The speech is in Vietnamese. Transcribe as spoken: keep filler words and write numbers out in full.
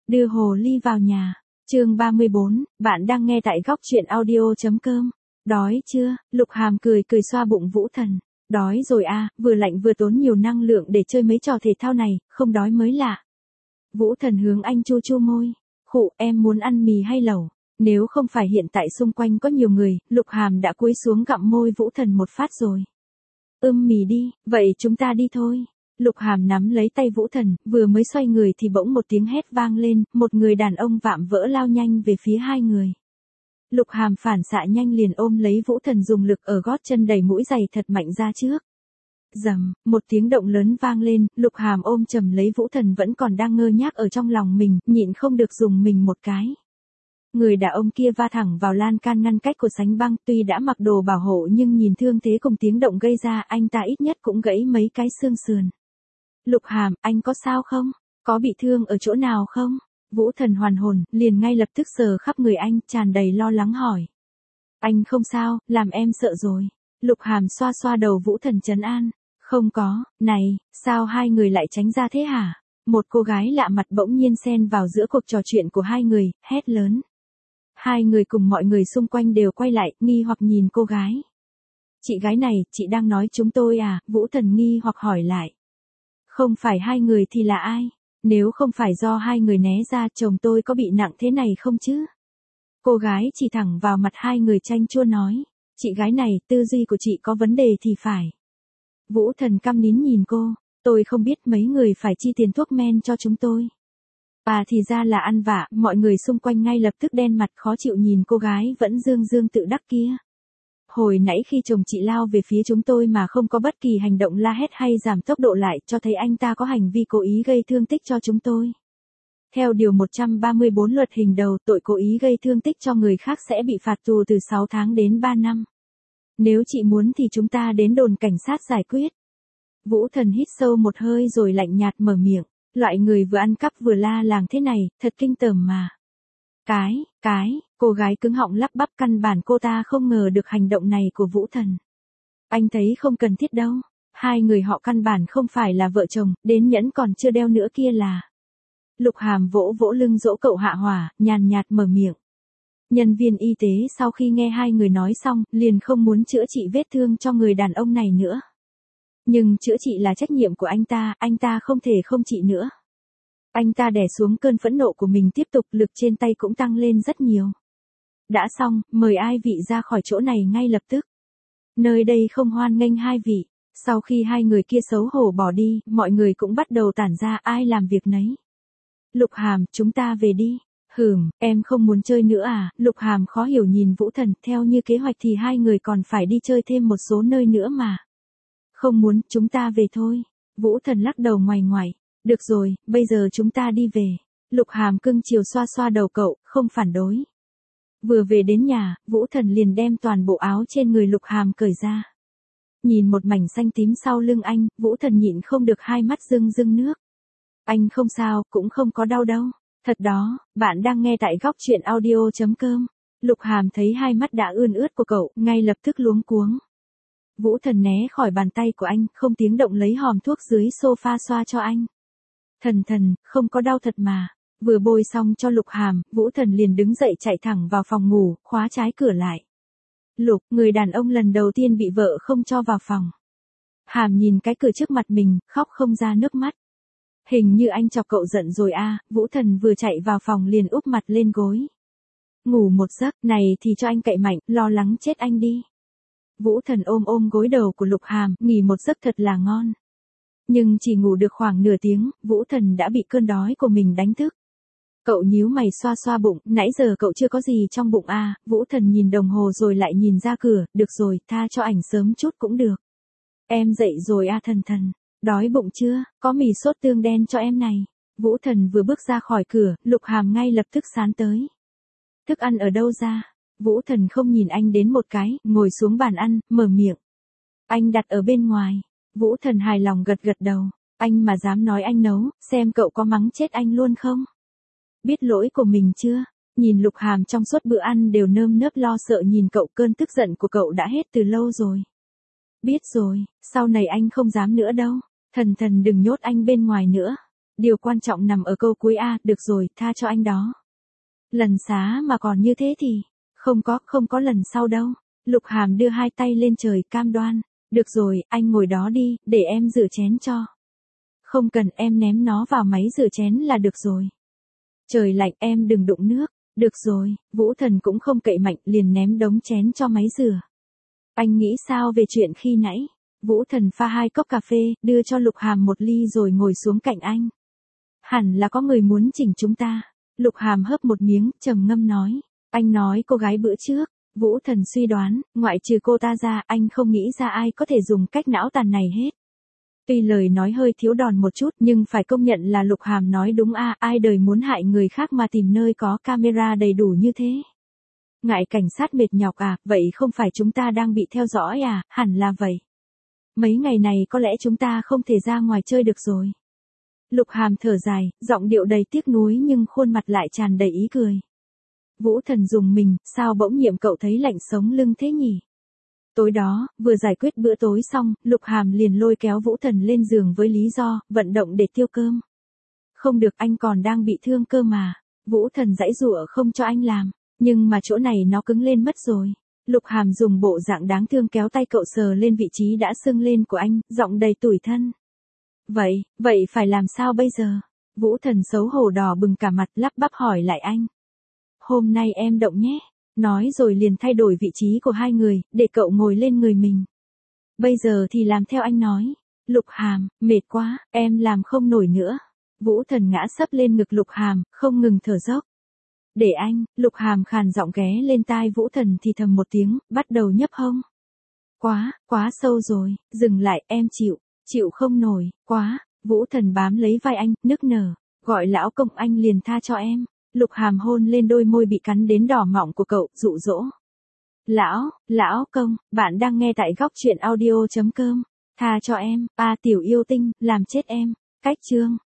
Đưa hồ ly vào nhà. Chương ba mươi bốn, bạn đang nghe tại góc truyện audio chấm com. Đói chưa? Lục Hàm cười cười xoa bụng Vũ Thần. Đói rồi à, vừa lạnh vừa tốn nhiều năng lượng để chơi mấy trò thể thao này, không đói mới lạ. Vũ Thần hướng anh chu chu môi. Khụ, em muốn ăn mì hay lẩu? Nếu không phải hiện tại xung quanh có nhiều người, Lục Hàm đã cúi xuống gặm môi Vũ Thần một phát rồi. Ưm mì đi, vậy chúng ta đi thôi. Lục Hàm nắm lấy tay Vũ Thần, vừa mới xoay người thì bỗng một tiếng hét vang lên, một người đàn ông vạm vỡ lao nhanh về phía hai người. Lục Hàm phản xạ nhanh liền ôm lấy Vũ Thần dùng lực ở gót chân đẩy mũi giày thật mạnh ra trước. Rầm, một tiếng động lớn vang lên, Lục Hàm ôm chầm lấy Vũ Thần vẫn còn đang ngơ ngác ở trong lòng mình, nhịn không được dùng mình một cái. Người đàn ông kia va thẳng vào lan can ngăn cách của sánh băng, tuy đã mặc đồ bảo hộ nhưng nhìn thương thế cùng tiếng động gây ra, anh ta ít nhất cũng gãy mấy cái xương sườn. Lục Hàm, anh có sao không? Có bị thương ở chỗ nào không? Vũ Thần hoàn hồn, liền ngay lập tức sờ khắp người anh, tràn đầy lo lắng hỏi. Anh không sao, làm em sợ rồi. Lục Hàm xoa xoa đầu Vũ Thần trấn an. Không có, này, sao hai người lại tránh ra thế hả? Một cô gái lạ mặt bỗng nhiên xen vào giữa cuộc trò chuyện của hai người, hét lớn. Hai người cùng mọi người xung quanh đều quay lại, nghi hoặc nhìn cô gái. Chị gái này, chị đang nói chúng tôi à? Vũ Thần nghi hoặc hỏi lại. Không phải hai người thì là ai? Nếu không phải do hai người né ra, chồng tôi có bị nặng thế này không chứ? Cô gái chỉ thẳng vào mặt hai người chanh chua nói. Chị gái này, tư duy của chị có vấn đề thì phải. Vũ Thần căm nín nhìn cô. Tôi không biết mấy người phải chi tiền thuốc men cho chúng tôi. À thì ra là ăn vạ, mọi người xung quanh ngay lập tức đen mặt khó chịu nhìn cô gái vẫn dương dương tự đắc kia. Hồi nãy khi chồng chị lao về phía chúng tôi mà không có bất kỳ hành động la hét hay giảm tốc độ lại, cho thấy anh ta có hành vi cố ý gây thương tích cho chúng tôi. Theo điều một trăm ba mươi bốn luật hình đầu, tội cố ý gây thương tích cho người khác sẽ bị phạt tù từ sáu tháng đến ba năm. Nếu chị muốn thì chúng ta đến đồn cảnh sát giải quyết. Vũ Thần hít sâu một hơi rồi lạnh nhạt mở miệng. Loại người vừa ăn cắp vừa la làng thế này, thật kinh tởm mà. Cái, cái, cô gái cứng họng lắp bắp, căn bản cô ta không ngờ được hành động này của Vũ Thần. Anh thấy không cần thiết đâu. Hai người họ căn bản không phải là vợ chồng, đến nhẫn còn chưa đeo nữa kia là. Lục Hàm vỗ vỗ lưng dỗ cậu hạ hỏa, nhàn nhạt mở miệng. Nhân viên y tế sau khi nghe hai người nói xong, liền không muốn chữa trị vết thương cho người đàn ông này nữa. Nhưng chữa trị là trách nhiệm của anh ta, anh ta không thể không trị nữa. Anh ta đè xuống cơn phẫn nộ của mình, tiếp tục, lực trên tay cũng tăng lên rất nhiều. Đã xong, mời ai vị ra khỏi chỗ này ngay lập tức. Nơi đây không hoan nghênh hai vị. Sau khi hai người kia xấu hổ bỏ đi, mọi người cũng bắt đầu tản ra, ai làm việc nấy. Lục Hàm, chúng ta về đi. Hừm, em không muốn chơi nữa à? Lục Hàm khó hiểu nhìn Vũ Thần, theo như kế hoạch thì hai người còn phải đi chơi thêm một số nơi nữa mà. Không muốn, chúng ta về thôi. Vũ Thần lắc đầu ngoài ngoài. Được rồi, bây giờ chúng ta đi về. Lục Hàm cưng chiều xoa xoa đầu cậu, không phản đối. Vừa về đến nhà, Vũ Thần liền đem toàn bộ áo trên người Lục Hàm cởi ra. Nhìn một mảnh xanh tím sau lưng anh, Vũ Thần nhịn không được hai mắt rưng rưng nước. Anh không sao, cũng không có đau đâu. Thật đó, bạn đang nghe tại góc truyện audio chấm com. Lục Hàm thấy hai mắt đã ươn ướt của cậu, ngay lập tức luống cuống. Vũ Thần né khỏi bàn tay của anh, không tiếng động lấy hòm thuốc dưới sofa xoa cho anh. Thần thần, không có đau thật mà. Vừa bôi xong cho Lục Hàm, Vũ Thần liền đứng dậy chạy thẳng vào phòng ngủ, khóa trái cửa lại. Lục, người đàn ông lần đầu tiên bị vợ không cho vào phòng. Hàm nhìn cái cửa trước mặt mình, khóc không ra nước mắt. Hình như anh chọc cậu giận rồi à? Vũ Thần vừa chạy vào phòng liền úp mặt lên gối. Ngủ một giấc, này thì cho anh cậy mạnh, lo lắng chết anh đi. Vũ Thần ôm ôm gối đầu của Lục Hàm, nghỉ một giấc thật là ngon. Nhưng chỉ ngủ được khoảng nửa tiếng, Vũ Thần đã bị cơn đói của mình đánh thức. Cậu nhíu mày xoa xoa bụng, nãy giờ cậu chưa có gì trong bụng à? Vũ Thần nhìn đồng hồ rồi lại nhìn ra cửa, được rồi, tha cho ảnh sớm chút cũng được. Em dậy rồi à thần thần, đói bụng chưa, có mì sốt tương đen cho em này. Vũ Thần vừa bước ra khỏi cửa, Lục Hàm ngay lập tức sán tới. Thức ăn ở đâu ra? Vũ Thần không nhìn anh đến một cái, ngồi xuống bàn ăn, mở miệng. Anh đặt ở bên ngoài. Vũ Thần hài lòng gật gật đầu. Anh mà dám nói anh nấu, xem cậu có mắng chết anh luôn không? Biết lỗi của mình chưa? Nhìn Lục Hàm trong suốt bữa ăn đều nơm nớp lo sợ nhìn cậu, cơn tức giận của cậu đã hết từ lâu rồi. Biết rồi, sau này anh không dám nữa đâu. Thần thần đừng nhốt anh bên ngoài nữa. Điều quan trọng nằm ở câu cuối a, được rồi, tha cho anh đó. Lần xá mà còn như thế thì, không có, không có lần sau đâu. Lục Hàm đưa hai tay lên trời cam đoan. Được rồi, anh ngồi đó đi, để em rửa chén cho. Không cần, em ném nó vào máy rửa chén là được rồi. Trời lạnh, em đừng đụng nước. Được rồi, Vũ Thần cũng không cậy mạnh, liền ném đống chén cho máy rửa. Anh nghĩ sao về chuyện khi nãy? Vũ Thần pha hai cốc cà phê, đưa cho Lục Hàm một ly rồi ngồi xuống cạnh anh. Hẳn là có người muốn chỉnh chúng ta. Lục Hàm hớp một miếng, trầm ngâm nói. Anh nói cô gái bữa trước. Vũ Thần suy đoán, ngoại trừ cô ta ra, anh không nghĩ ra ai có thể dùng cách não tàn này hết. Tuy lời nói hơi thiếu đòn một chút, nhưng phải công nhận là Lục Hàm nói đúng a, ai đời muốn hại người khác mà tìm nơi có camera đầy đủ như thế. Ngại cảnh sát mệt nhọc à, vậy không phải chúng ta đang bị theo dõi à, hẳn là vậy. Mấy ngày này có lẽ chúng ta không thể ra ngoài chơi được rồi. Lục Hàm thở dài, giọng điệu đầy tiếc nuối nhưng khuôn mặt lại tràn đầy ý cười. Vũ Thần dùng mình, sao bỗng nhiệm cậu thấy lạnh sống lưng thế nhỉ? Tối đó, vừa giải quyết bữa tối xong, Lục Hàm liền lôi kéo Vũ Thần lên giường với lý do, vận động để tiêu cơm. Không được, anh còn đang bị thương cơ mà. Vũ Thần giãy giụa không cho anh làm, nhưng mà chỗ này nó cứng lên mất rồi. Lục Hàm dùng bộ dạng đáng thương kéo tay cậu sờ lên vị trí đã sưng lên của anh, giọng đầy tủi thân. Vậy, vậy phải làm sao bây giờ? Vũ Thần xấu hổ đỏ bừng cả mặt, lắp bắp hỏi lại anh. Hôm nay em động nhé. Nói rồi liền thay đổi vị trí của hai người, để cậu ngồi lên người mình. Bây giờ thì làm theo anh nói. Lục Hàm, mệt quá, em làm không nổi nữa. Vũ Thần ngã sấp lên ngực Lục Hàm, không ngừng thở dốc. Để anh, Lục Hàm khàn giọng ghé lên tai Vũ Thần thì thầm một tiếng, bắt đầu nhấp hông. Quá, quá sâu rồi, dừng lại, em chịu, chịu không nổi, quá. Vũ Thần bám lấy vai anh, nức nở, gọi lão công, anh liền tha cho em. Lục Hàm hôn lên đôi môi bị cắn đến đỏ mọng của cậu, dụ dỗ. Lão, lão công, bạn đang nghe tại góc truyện audio chấm com. Tha cho em, a tiểu yêu tinh, làm chết em. Cách chương.